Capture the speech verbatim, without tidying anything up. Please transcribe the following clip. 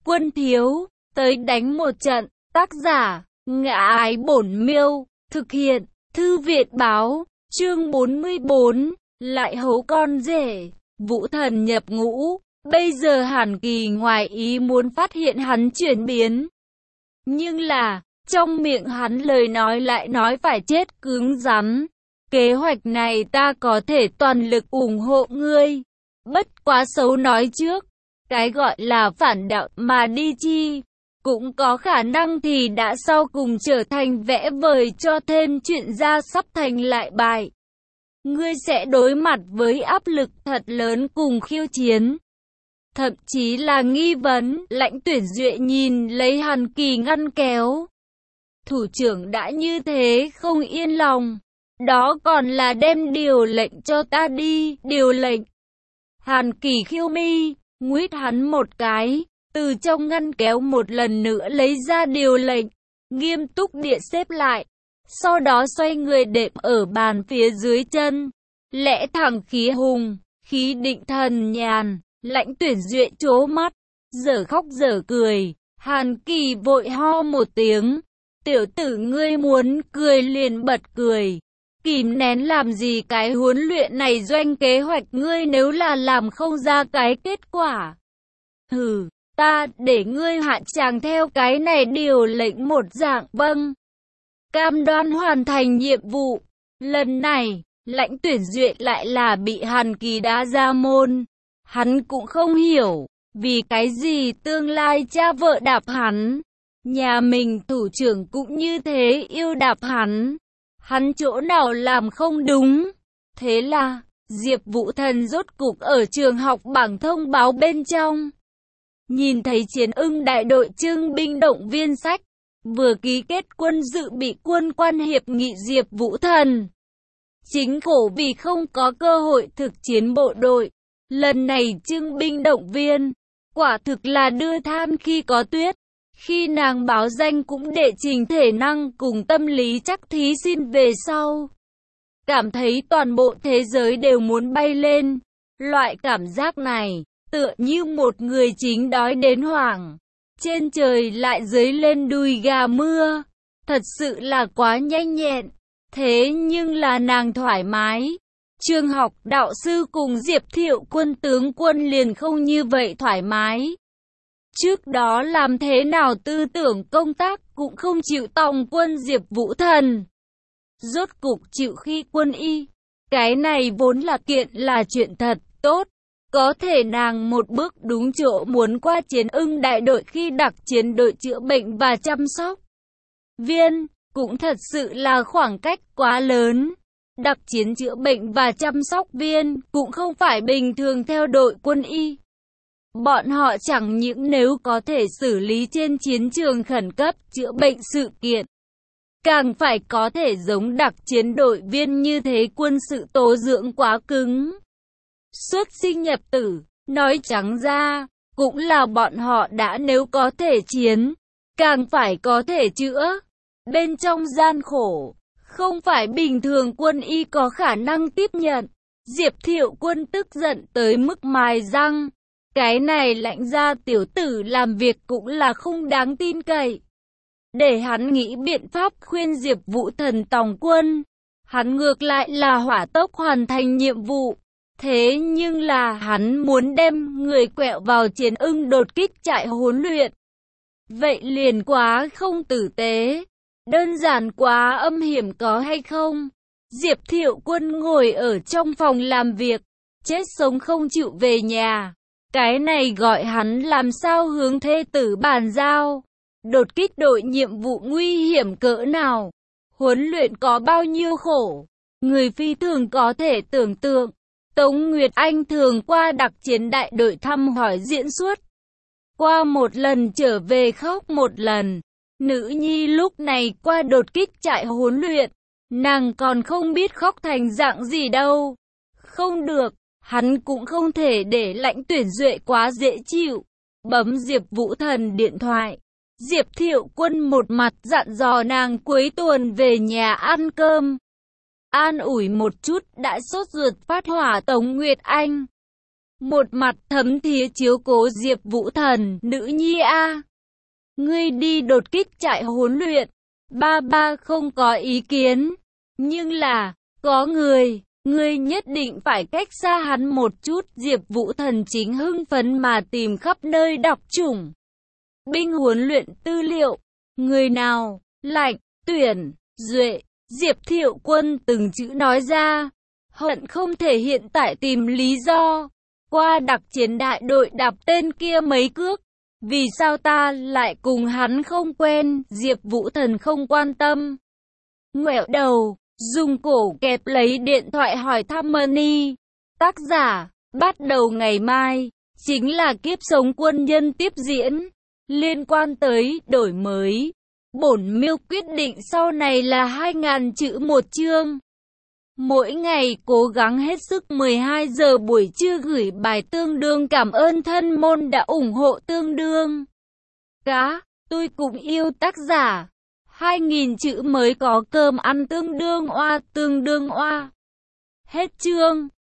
Quân thiếu, tới đánh một trận. Tác giả, Ngã Ái Bổn Miêu. Thực hiện, Thư viện báo. Chương bốn mươi bốn. Lại hấu con rể. Vũ Thần nhập ngũ. Bây giờ Hàn Kỳ ngoài ý muốn phát hiện hắn chuyển biến. Nhưng là, trong miệng hắn lời nói lại nói phải chết cứng rắn. Kế hoạch này ta có thể toàn lực ủng hộ ngươi. Bất quá xấu nói trước. Cái gọi là phản đạo mà đi chi. Cũng có khả năng thì đã sau cùng trở thành vẽ vời cho thêm chuyện ra sắp thành lại bại. Ngươi sẽ đối mặt với áp lực thật lớn cùng khiêu chiến. Thậm chí là nghi vấn. Lãnh Tuyển Duệ nhìn lấy Hàn Kỳ ngăn kéo. Thủ trưởng đã như thế không yên lòng. Đó còn là đem điều lệnh cho ta đi. Điều lệnh. Hàn Kỳ khiêu mi. Nguyết hắn một cái. Từ trong ngăn kéo một lần nữa lấy ra điều lệnh. Nghiêm túc địa xếp lại. Sau đó xoay người đệm ở bàn phía dưới chân. Lẽ thẳng khí hùng. Khí định thần nhàn. Lãnh Tuyển Duệ trố mắt. Dở khóc dở cười. Hàn Kỳ vội ho một tiếng. Tiểu tử ngươi muốn cười liền bật cười. Kìm nén làm gì cái huấn luyện này, doanh kế hoạch ngươi nếu là làm không ra cái kết quả. Hừ, ta để ngươi hạ tràng theo cái này điều lệnh một dạng. Vâng. Cam đoan hoàn thành nhiệm vụ. Lần này, Lãnh Tuyển Duệ lại là bị Hàn Kỳ đá ra môn. Hắn cũng không hiểu, vì cái gì tương lai cha vợ đạp hắn. Nhà mình thủ trưởng cũng như thế yêu đạp hắn. Hắn chỗ nào làm không đúng. Thế là, Diệp Vũ Thần rốt cục ở trường học bảng thông báo bên trong. Nhìn thấy Chiến Ưng đại đội trưng binh động viên sách. Vừa ký kết quân dự bị quân quan hiệp nghị Diệp Vũ Thần. Chính khổ vì không có cơ hội thực chiến bộ đội. Lần này trưng binh động viên. Quả thực là đưa than khi có tuyết. Khi nàng báo danh cũng đệ trình thể năng cùng tâm lý chắc thí sinh về sau. Cảm thấy toàn bộ thế giới đều muốn bay lên. Loại cảm giác này, tựa như một người chính đói đến hoảng. Trên trời lại dấy lên đùi gà mưa. Thật sự là quá nhanh nhẹn. Thế nhưng là nàng thoải mái. Trường học đạo sư cùng Diệp Thiệu Quân tướng quân liền không như vậy thoải mái. Trước đó làm thế nào tư tưởng công tác cũng không chịu tòng quân Diệp Vũ Thần. Rốt cục chịu khi quân y. Cái này vốn là kiện là chuyện thật tốt. Có thể nàng một bước đúng chỗ muốn qua Chiến Ưng đại đội khi đặc chiến đội chữa bệnh và chăm sóc viên. Cũng thật sự là khoảng cách quá lớn. Đặc chiến chữa bệnh và chăm sóc viên cũng không phải bình thường theo đội quân y. Bọn họ chẳng những nếu có thể xử lý trên chiến trường khẩn cấp chữa bệnh sự kiện, càng phải có thể giống đặc chiến đội viên như thế, quân sự tố dưỡng quá cứng. Xuất sinh nhập tử, nói trắng ra, cũng là bọn họ đã nếu có thể chiến, càng phải có thể chữa. Bên trong gian khổ, không phải bình thường quân y có khả năng tiếp nhận. Diệp Thiệu Quân tức giận tới mức mài răng. Cái này Lãnh gia tiểu tử làm việc cũng là không đáng tin cậy. Để hắn nghĩ biện pháp khuyên Diệp Vũ Thần tòng quân. Hắn ngược lại là hỏa tốc hoàn thành nhiệm vụ. Thế nhưng là hắn muốn đem người quẹo vào Chiến Ưng đột kích trại huấn luyện. Vậy liền quá không tử tế. Đơn giản quá âm hiểm có hay không? Diệp Thiệu Quân ngồi ở trong phòng làm việc. Chết sống không chịu về nhà. Cái này gọi hắn làm sao hướng thê tử bàn giao. Đột kích đội nhiệm vụ nguy hiểm cỡ nào. Huấn luyện có bao nhiêu khổ. Người phi thường có thể tưởng tượng. Tống Nguyệt Anh thường qua đặc chiến đại đội thăm hỏi diễn xuất. Qua một lần trở về khóc một lần. Nữ nhi lúc này qua đột kích trại huấn luyện. Nàng còn không biết khóc thành dạng gì đâu. Không được. Hắn cũng không thể để Lãnh Tuyển Duệ quá dễ chịu. Bấm Diệp Vũ Thần điện thoại. Diệp Thiệu Quân một mặt dặn dò nàng cuối tuần về nhà ăn cơm. An ủi một chút đã sốt ruột phát hỏa Tống Nguyệt Anh. một mặt thấm thía chiếu cố Diệp Vũ Thần, nữ nhi a, ngươi đi đột kích trại huấn luyện, ba ba không có ý kiến, nhưng là, có người, ngươi nhất định phải cách xa hắn một chút. Diệp Vũ Thần chính hưng phấn mà tìm khắp nơi đọc chủng binh huấn luyện tư liệu, người nào, lạnh, tuyển, duệ, Diệp Thiệu Quân từng chữ nói ra, hận không thể hiện tại tìm lý do, qua đặc chiến đại đội đạp tên kia mấy cước, vì sao ta lại cùng hắn không quen. Diệp Vũ Thần không quan tâm, ngoẹo đầu, dùng cổ kẹp lấy điện thoại hỏi thăm Money. Tác giả, bắt đầu ngày mai, chính là kiếp sống quân nhân tiếp diễn, liên quan tới đổi mới. Bổn Miêu quyết định sau này là hai nghìn chữ một chương. Mỗi ngày cố gắng hết sức. Mười hai giờ buổi trưa gửi bài tương đương cảm ơn thân môn đã ủng hộ tương đương. Cá, tôi cũng yêu. Tác giả, hai nghìn chữ mới có cơm ăn tương đương oa, tương đương oa. Hết chương.